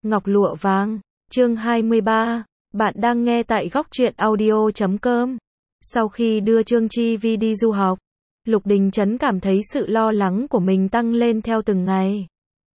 Ngọc lụa vàng, chương 23. Bạn đang nghe tại góc truyện audio.com. Sau khi đưa Trương Chi Vi đi du học, Lục Đình Trấn cảm thấy sự lo lắng của mình tăng lên theo từng ngày.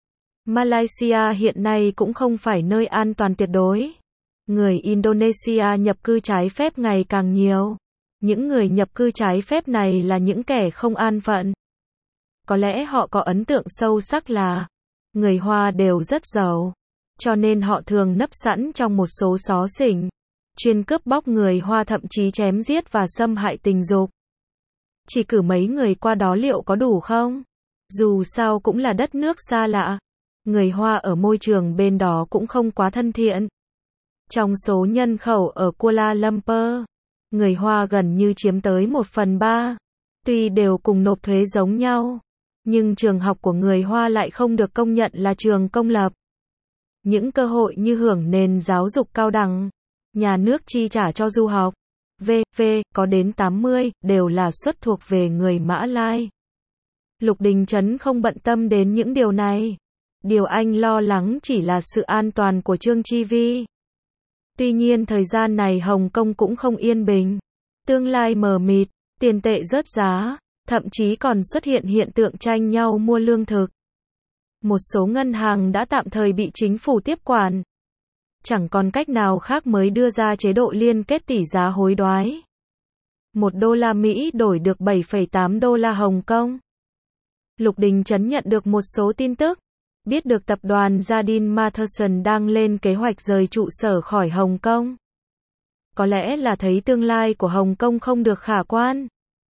Malaysia hiện nay cũng không phải nơi an toàn tuyệt đối. Người Indonesia nhập cư trái phép ngày càng nhiều. Những người nhập cư trái phép này là những kẻ không an phận. Có lẽ họ có ấn tượng sâu sắc là người Hoa đều rất giàu, cho nên họ thường nấp sẵn trong một số xó xỉnh, chuyên cướp bóc người Hoa, thậm chí chém giết và xâm hại tình dục. Chỉ cử mấy người qua đó liệu có đủ không? Dù sao cũng là đất nước xa lạ. Người Hoa ở môi trường bên đó cũng không quá thân thiện. Trong số nhân khẩu ở Kuala Lumpur, người Hoa gần như chiếm tới 1/3. Tuy đều cùng nộp thuế giống nhau, nhưng trường học của người Hoa lại không được công nhận là trường công lập. Những cơ hội như hưởng nền giáo dục cao đẳng, nhà nước chi trả cho du học, v.v. có đến 80, đều là suất thuộc về người Mã Lai. Lục Đình Trấn không bận tâm đến những điều này. Điều anh lo lắng chỉ là sự an toàn của Trương Chi Vi. Tuy nhiên thời gian này Hồng Kông cũng không yên bình. Tương lai mờ mịt, tiền tệ rớt giá, thậm chí còn xuất hiện hiện tượng tranh nhau mua lương thực. Một số ngân hàng đã tạm thời bị chính phủ tiếp quản. Chẳng còn cách nào khác mới đưa ra chế độ liên kết tỷ giá hối đoái. 1 đô la Mỹ đổi được 7,8 đô la Hồng Kông. Lục Đình Trấn nhận được một số tin tức. Biết được tập đoàn Jardine Matheson đang lên kế hoạch rời trụ sở khỏi Hồng Kông. Có lẽ là thấy tương lai của Hồng Kông không được khả quan.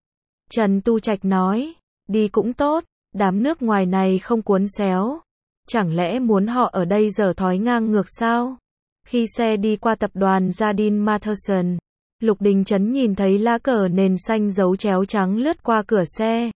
Trần Tu Trạch nói, đi cũng tốt, đám nước ngoài này không cuốn xéo. Chẳng lẽ muốn họ ở đây dở thói ngang ngược sao? Khi xe đi qua tập đoàn Jardine Matheson, Lục Đình Trấn nhìn thấy lá cờ nền xanh dấu chéo trắng lướt qua cửa xe.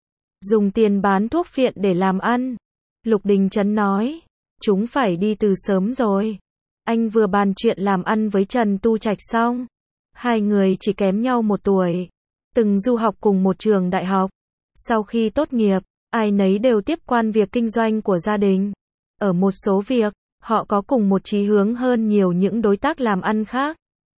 Dùng tiền bán thuốc phiện để làm ăn. Lục Đình Trấn nói, chúng phải đi từ sớm rồi. Anh vừa bàn chuyện làm ăn với Trần Tu Trạch xong. Hai người chỉ kém nhau 1 tuổi. Từng du học cùng một trường đại học. Sau khi tốt nghiệp, ai nấy đều tiếp quản việc kinh doanh của gia đình. Ở một số việc, họ có cùng một chí hướng hơn nhiều những đối tác làm ăn khác.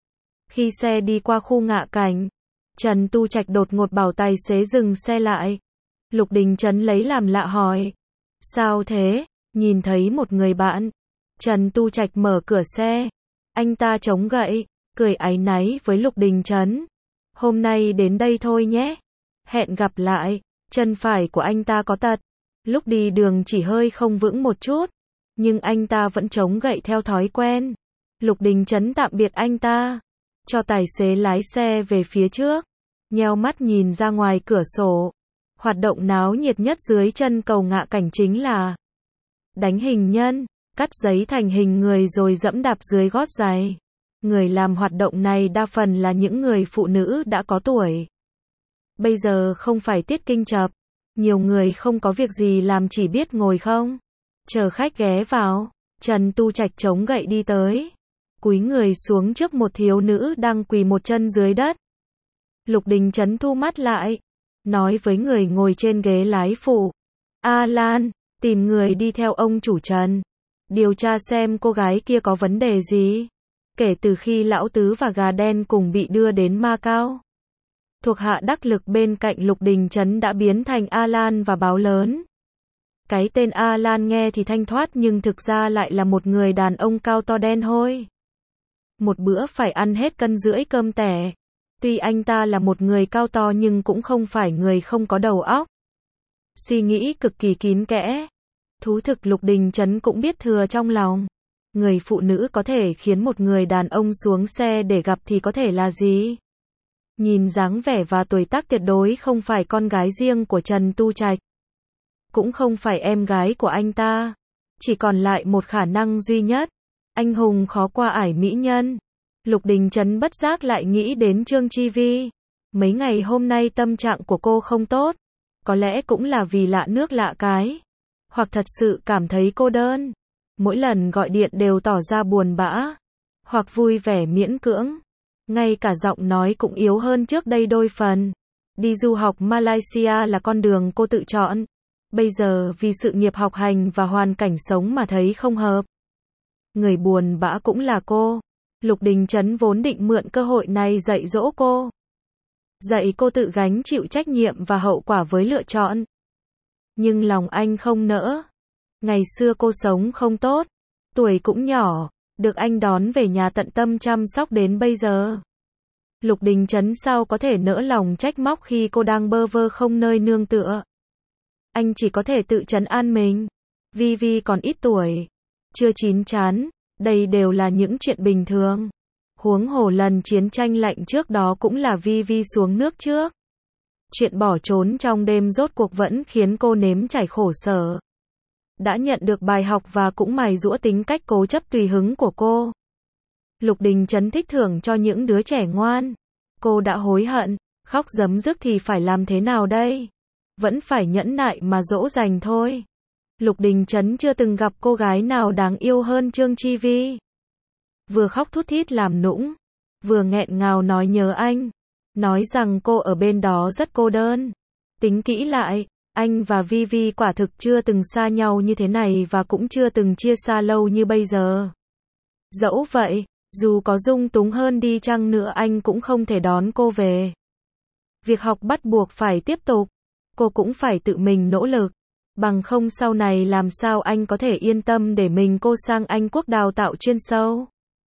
Khi xe đi qua khu Ngạ Cảnh, Trần Tu Trạch đột ngột bảo tài xế dừng xe lại. Lục Đình Trấn lấy làm lạ hỏi, sao thế? Nhìn thấy một người bạn. Trần Tu Trạch mở cửa xe. Anh ta chống gậy, cười áy náy với Lục Đình Trấn. Hôm nay đến đây thôi nhé. Hẹn gặp lại. Chân phải của anh ta có tật. Lúc đi đường chỉ hơi không vững một chút. Nhưng anh ta vẫn chống gậy theo thói quen. Lục Đình Trấn tạm biệt anh ta. Cho tài xế lái xe về phía trước. Nheo mắt nhìn ra ngoài cửa sổ. Hoạt động náo nhiệt nhất dưới chân cầu Ngạ Cảnh chính là đánh hình nhân, cắt giấy thành hình người rồi dẫm đạp dưới gót giày. Người làm hoạt động này đa phần là những người phụ nữ đã có tuổi. Bây giờ không phải tiết kinh chập, nhiều người không có việc gì làm chỉ biết ngồi không chờ khách ghé vào. Trần Tu Trạch chống gậy đi tới, cúi người xuống trước một thiếu nữ đang quỳ một chân dưới đất. Lục Đình Trấn thu mắt lại, nói với người ngồi trên ghế lái phụ, Alan, tìm người đi theo ông chủ Trần, điều tra xem cô gái kia có vấn đề gì. Kể từ khi Lão Tứ và Gà Đen cùng bị đưa đến Macau, thuộc hạ đắc lực bên cạnh Lục Đình Trấn đã biến thành Alan và Báo Lớn. Cái tên Alan nghe thì thanh thoát nhưng thực ra lại là một người đàn ông cao to đen hôi. Một bữa phải ăn hết 1,5 cân cơm tẻ. Tuy anh ta là một người cao to nhưng cũng không phải người không có đầu óc. Suy nghĩ cực kỳ kín kẽ. Thú thực Lục Đình Trấn cũng biết thừa trong lòng. Người phụ nữ có thể khiến một người đàn ông xuống xe để gặp thì có thể là gì? Nhìn dáng vẻ và tuổi tác tuyệt đối không phải con gái riêng của Trần Tu Trạch. Cũng không phải em gái của anh ta. Chỉ còn lại một khả năng duy nhất. Anh hùng khó qua ải mỹ nhân. Lục Đình Trấn bất giác lại nghĩ đến Trương Chi Vi. Mấy ngày hôm nay tâm trạng của cô không tốt. Có lẽ cũng là vì lạ nước lạ cái. Hoặc thật sự cảm thấy cô đơn. Mỗi lần gọi điện đều tỏ ra buồn bã. Hoặc vui vẻ miễn cưỡng. Ngay cả giọng nói cũng yếu hơn trước đây đôi phần. Đi du học Malaysia là con đường cô tự chọn. Bây giờ vì sự nghiệp học hành và hoàn cảnh sống mà thấy không hợp. Người buồn bã cũng là cô. Lục Đình Trấn vốn định mượn cơ hội này dạy dỗ cô. Dạy cô tự gánh chịu trách nhiệm và hậu quả với lựa chọn. Nhưng lòng anh không nỡ. Ngày xưa cô sống không tốt, tuổi cũng nhỏ, được anh đón về nhà tận tâm chăm sóc đến bây giờ. Lục Đình Trấn sao có thể nỡ lòng trách móc khi cô đang bơ vơ không nơi nương tựa. Anh chỉ có thể tự trấn an mình. Vi còn ít tuổi, chưa chín chắn, đây đều là những chuyện bình thường. Huống hồ lần chiến tranh lạnh trước đó cũng là Vi xuống nước trước. Chuyện bỏ trốn trong đêm rốt cuộc vẫn khiến cô nếm trải khổ sở. Đã nhận được bài học và cũng mài giũa tính cách cố chấp tùy hứng của cô. Lục Đình Trấn thích thưởng cho những đứa trẻ ngoan. Cô đã hối hận, khóc rấm rứt thì phải làm thế nào đây? Vẫn phải nhẫn nại mà dỗ dành thôi. Lục Đình Trấn chưa từng gặp cô gái nào đáng yêu hơn Trương Chi Vi. Vừa khóc thút thít làm nũng, vừa nghẹn ngào nói nhớ anh, nói rằng cô ở bên đó rất cô đơn. Tính kỹ lại, anh và Vi quả thực chưa từng xa nhau như thế này và cũng chưa từng chia xa lâu như bây giờ. Dẫu vậy, dù có dung túng hơn đi chăng nữa anh cũng không thể đón cô về. Việc học bắt buộc phải tiếp tục, cô cũng phải tự mình nỗ lực. Bằng không sau này làm sao anh có thể yên tâm để mình cô sang Anh Quốc đào tạo chuyên sâu.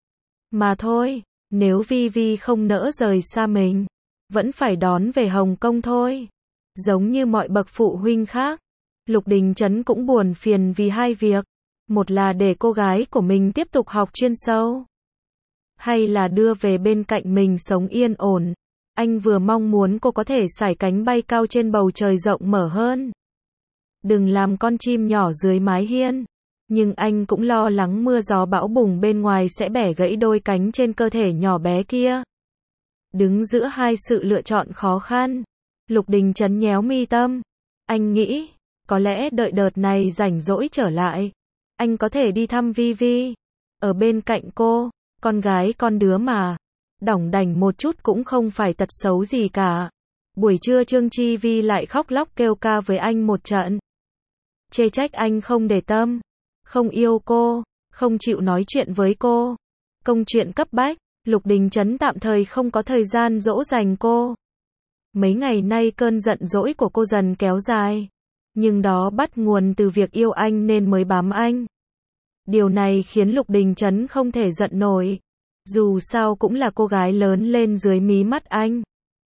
Mà thôi, nếu Vi không nỡ rời xa mình, vẫn phải đón về Hồng Kông thôi. Giống như mọi bậc phụ huynh khác, Lục Đình Trấn cũng buồn phiền vì hai việc. Một là để cô gái của mình tiếp tục học chuyên sâu, hay là đưa về bên cạnh mình sống yên ổn. Anh vừa mong muốn cô có thể sải cánh bay cao trên bầu trời rộng mở hơn. Đừng làm con chim nhỏ dưới mái hiên. Nhưng anh cũng lo lắng mưa gió bão bùng bên ngoài sẽ bẻ gãy đôi cánh trên cơ thể nhỏ bé kia. Đứng giữa hai sự lựa chọn khó khăn, Lục Đình Trấn nhéo mi tâm. Anh nghĩ, có lẽ đợi đợt này rảnh rỗi trở lại, anh có thể đi thăm Vi. Ở bên cạnh cô, con gái con đứa mà. Đỏng đảnh một chút cũng không phải tật xấu gì cả. Buổi trưa Trương Chi Vi lại khóc lóc kêu ca với anh một trận. Chê trách anh không để tâm, không yêu cô, không chịu nói chuyện với cô. Công chuyện cấp bách, Lục Đình Trấn tạm thời không có thời gian dỗ dành cô. Mấy ngày nay cơn giận dỗi của cô dần kéo dài. Nhưng đó bắt nguồn từ việc yêu anh nên mới bám anh. Điều này khiến Lục Đình Trấn không thể giận nổi. Dù sao cũng là cô gái lớn lên dưới mí mắt anh.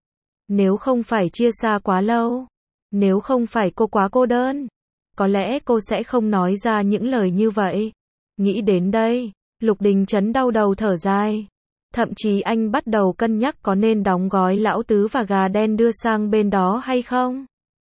Nếu không phải chia xa quá lâu, nếu không phải cô quá cô đơn, có lẽ cô sẽ không nói ra những lời như vậy. Nghĩ đến đây, Lục Đình Trấn đau đầu thở dài. Thậm chí anh bắt đầu cân nhắc có nên đóng gói lão tứ và gà đen đưa sang bên đó hay không.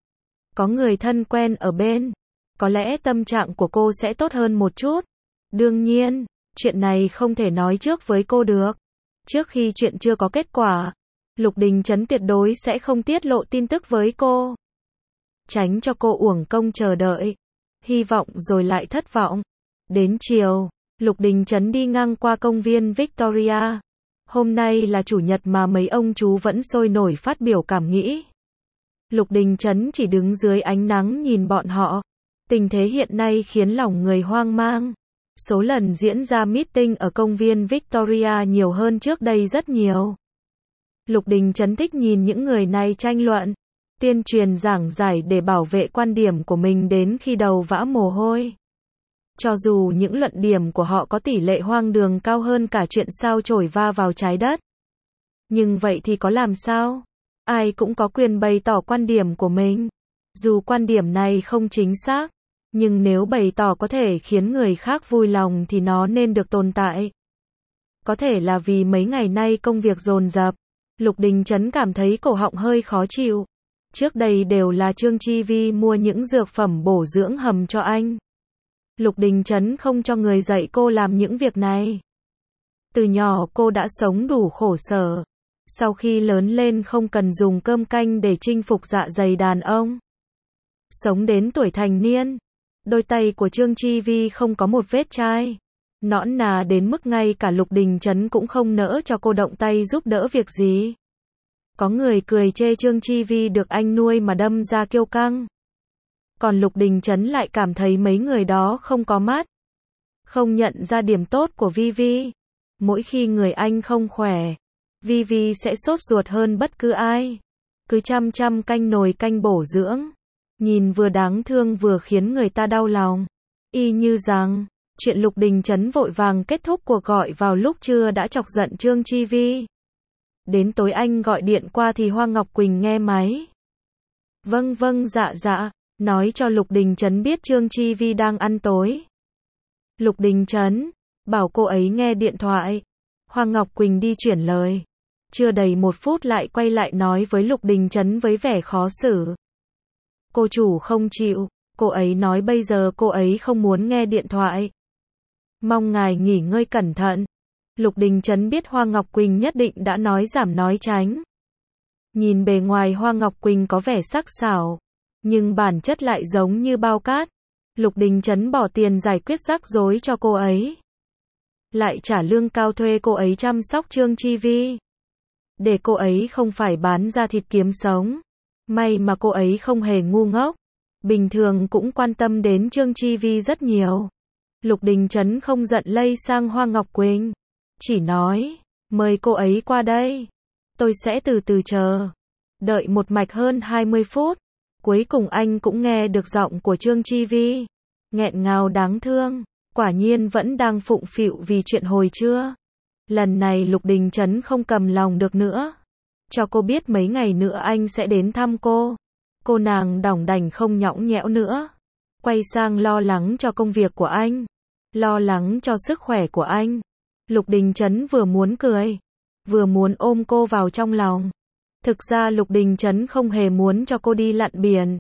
Có người thân quen ở bên, có lẽ tâm trạng của cô sẽ tốt hơn một chút. Đương nhiên, chuyện này không thể nói trước với cô được. Trước khi chuyện chưa có kết quả, Lục Đình Trấn tuyệt đối sẽ không tiết lộ tin tức với cô. Tránh cho cô uổng công chờ đợi, hy vọng rồi lại thất vọng. Đến chiều, Lục Đình Trấn đi ngang qua công viên Victoria. Hôm nay là chủ nhật mà mấy ông chú vẫn sôi nổi phát biểu cảm nghĩ. Lục Đình Trấn chỉ đứng dưới ánh nắng nhìn bọn họ. Tình thế hiện nay khiến lòng người hoang mang. Số lần diễn ra meeting ở công viên Victoria nhiều hơn trước đây rất nhiều. Lục Đình Trấn thích nhìn những người này tranh luận, tuyên truyền giảng giải để bảo vệ quan điểm của mình đến khi đầu vã mồ hôi. Cho dù những luận điểm của họ có tỷ lệ hoang đường cao hơn cả chuyện sao chổi va vào trái đất. Nhưng vậy thì có làm sao? Ai cũng có quyền bày tỏ quan điểm của mình. Dù quan điểm này không chính xác, nhưng nếu bày tỏ có thể khiến người khác vui lòng thì nó nên được tồn tại. Có thể là vì mấy ngày nay công việc dồn dập, Lục Đình Trấn cảm thấy cổ họng hơi khó chịu. Trước đây đều là Trương Chi Vi mua những dược phẩm bổ dưỡng hầm cho anh. Lục Đình Trấn không cho người dạy cô làm những việc này. Từ nhỏ cô đã sống đủ khổ sở. Sau khi lớn lên không cần dùng cơm canh để chinh phục dạ dày đàn ông. Sống đến tuổi thành niên, đôi tay của Trương Chi Vi không có một vết chai. Nõn nà đến mức ngay cả Lục Đình Trấn cũng không nỡ cho cô động tay giúp đỡ việc gì. Có người cười chê Trương Chi Vi được anh nuôi mà đâm ra kiêu căng. Còn Lục Đình Trấn lại cảm thấy mấy người đó không có mắt. không nhận ra điểm tốt của Vi. Mỗi khi người anh không khỏe, Vi sẽ sốt ruột hơn bất cứ ai. Cứ chăm canh nồi canh bổ dưỡng. Nhìn vừa đáng thương vừa khiến người ta đau lòng. Y như rằng, chuyện Lục Đình Trấn vội vàng kết thúc cuộc gọi vào lúc trưa đã chọc giận Trương Chi Vi. Đến tối anh gọi điện qua thì Hoa Ngọc Quỳnh nghe máy. Vâng dạ, nói cho Lục Đình Trấn biết Trương Chi Vi đang ăn tối. Lục Đình Trấn bảo cô ấy nghe điện thoại. Hoa Ngọc Quỳnh đi chuyển lời. Chưa đầy 1 phút lại quay lại nói với Lục Đình Trấn với vẻ khó xử. Cô chủ không chịu, cô ấy nói bây giờ cô ấy không muốn nghe điện thoại. Mong ngài nghỉ ngơi cẩn thận. Lục Đình Trấn biết Hoa Ngọc Quỳnh nhất định đã nói giảm nói tránh. Nhìn bề ngoài Hoa Ngọc Quỳnh có vẻ sắc sảo, nhưng bản chất lại giống như bao cát. Lục Đình Trấn bỏ tiền giải quyết rắc rối cho cô ấy, lại trả lương cao thuê cô ấy chăm sóc Trương Chi Vi, để cô ấy không phải bán da thịt kiếm sống. May mà cô ấy không hề ngu ngốc, bình thường cũng quan tâm đến Trương Chi Vi rất nhiều. Lục Đình Trấn không giận lây sang Hoa Ngọc Quỳnh, chỉ nói, mời cô ấy qua đây, tôi sẽ từ từ chờ. Đợi một mạch hơn 20 phút, cuối cùng anh cũng nghe được giọng của Trương Chi Vi, nghẹn ngào đáng thương, quả nhiên vẫn đang phụng phịu vì chuyện hồi trưa. Lần này Lục Đình Trấn không cầm lòng được nữa, cho cô biết mấy ngày nữa anh sẽ đến thăm cô. Cô nàng đỏng đành không nhõng nhẽo nữa, quay sang lo lắng cho công việc của anh, lo lắng cho sức khỏe của anh. Lục Đình Trấn vừa muốn cười, vừa muốn ôm cô vào trong lòng. Thực ra Lục Đình Trấn không hề muốn cho cô đi lặn biển.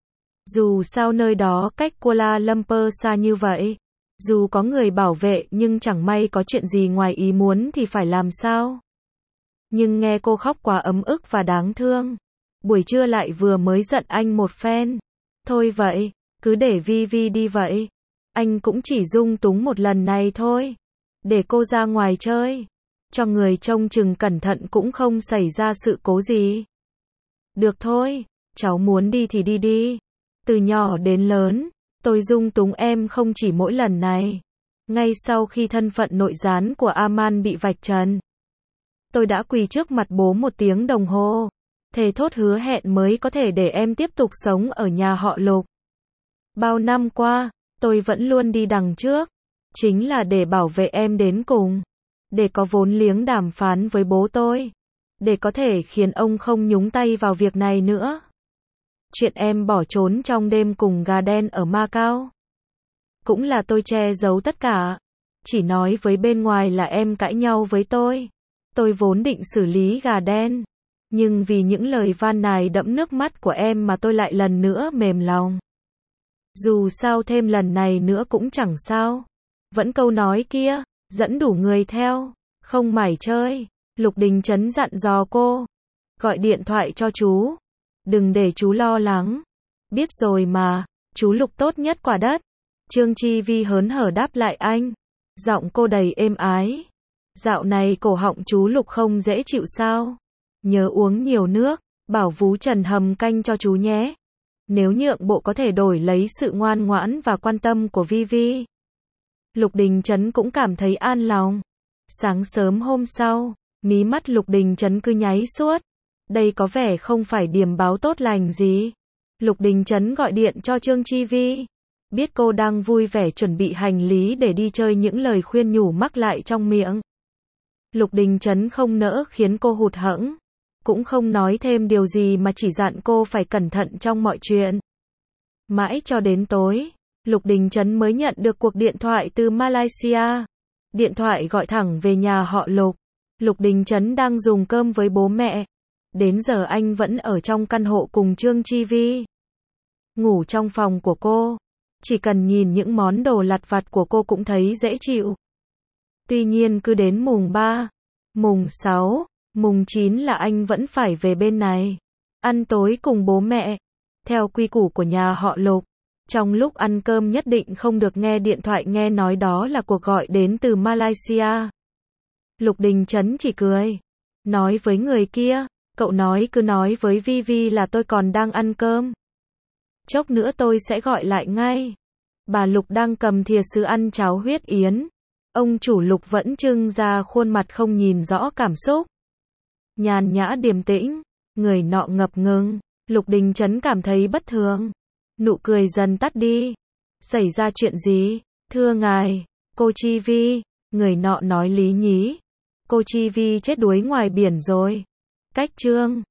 Dù sao nơi đó cách Kuala Lumpur xa như vậy, dù có người bảo vệ nhưng chẳng may có chuyện gì ngoài ý muốn thì phải làm sao? Nhưng nghe cô khóc quá ấm ức và đáng thương. Buổi trưa lại vừa mới giận anh một phen. Thôi vậy, cứ để Vi đi vậy. Anh cũng chỉ dung túng một lần này thôi. Để cô ra ngoài chơi, cho người trông chừng cẩn thận cũng không xảy ra sự cố gì. Được thôi, cháu muốn đi thì đi. Từ nhỏ đến lớn, tôi dung túng em không chỉ mỗi lần này. Ngay sau khi thân phận nội gián của Aman bị vạch trần, tôi đã quỳ trước mặt bố 1 tiếng đồng hồ, thề thốt hứa hẹn mới có thể để em tiếp tục sống ở nhà họ Lục. Bao năm qua, tôi vẫn luôn đi đằng trước, chính là để bảo vệ em đến cùng, để có vốn liếng đàm phán với bố tôi, để có thể khiến ông không nhúng tay vào việc này nữa. Chuyện em bỏ trốn trong đêm cùng gà đen ở Macau, cũng là tôi che giấu tất cả, chỉ nói với bên ngoài là em cãi nhau với tôi. Tôi vốn định xử lý gà đen, nhưng vì những lời van nài đẫm nước mắt của em mà tôi lại lần nữa mềm lòng. Dù sao thêm lần này nữa cũng chẳng sao. Vẫn câu nói kia, dẫn đủ người theo, không mải chơi. Lục Đình Trấn dặn dò cô, gọi điện thoại cho chú, đừng để chú lo lắng. Biết rồi mà, chú Lục tốt nhất quả đất. Trương Chi Vi hớn hở đáp lại anh, giọng cô đầy êm ái. Dạo này cổ họng chú Lục không dễ chịu sao? Nhớ uống nhiều nước, bảo vú Trần hầm canh cho chú nhé. Nếu nhượng bộ có thể đổi lấy sự ngoan ngoãn và quan tâm của Vi. Lục Đình Trấn cũng cảm thấy an lòng. Sáng sớm hôm sau, mí mắt Lục Đình Trấn cứ nháy suốt. Đây có vẻ không phải điểm báo tốt lành gì. Lục Đình Trấn gọi điện cho Trương Chi Vi. Biết cô đang vui vẻ chuẩn bị hành lý để đi chơi, những lời khuyên nhủ mắc lại trong miệng. Lục Đình Trấn không nỡ khiến cô hụt hẫng, cũng không nói thêm điều gì mà chỉ dặn cô phải cẩn thận trong mọi chuyện. Mãi cho đến tối, Lục Đình Trấn mới nhận được cuộc điện thoại từ Malaysia. Điện thoại gọi thẳng về nhà họ Lục. Lục Đình Trấn đang dùng cơm với bố mẹ. Đến giờ anh vẫn ở trong căn hộ cùng Trương Chi Vi. Ngủ trong phòng của cô. Chỉ cần nhìn những món đồ lặt vặt của cô cũng thấy dễ chịu. Tuy nhiên cứ đến mùng 3, mùng 6, mùng 9 là anh vẫn phải về bên này. Ăn tối cùng bố mẹ. Theo quy củ của nhà họ Lục, trong lúc ăn cơm nhất định không được nghe điện thoại, nghe nói đó là cuộc gọi đến từ Malaysia. Lục Đình Trấn chỉ cười. Nói với người kia, cậu nói cứ nói với Vi là tôi còn đang ăn cơm. Chốc nữa tôi sẽ gọi lại ngay. Bà Lục đang cầm thìa sứ ăn cháo huyết yến. Ông chủ Lục vẫn trưng ra khuôn mặt không nhìn rõ cảm xúc. Nhàn nhã điềm tĩnh, người nọ ngập ngừng. Lục Đình Trấn cảm thấy bất thường. Nụ cười dần tắt đi. Xảy ra chuyện gì? Thưa ngài, cô Chi Vi, người nọ nói lý nhí. Cô Chi Vi chết đuối ngoài biển rồi. Cách Trương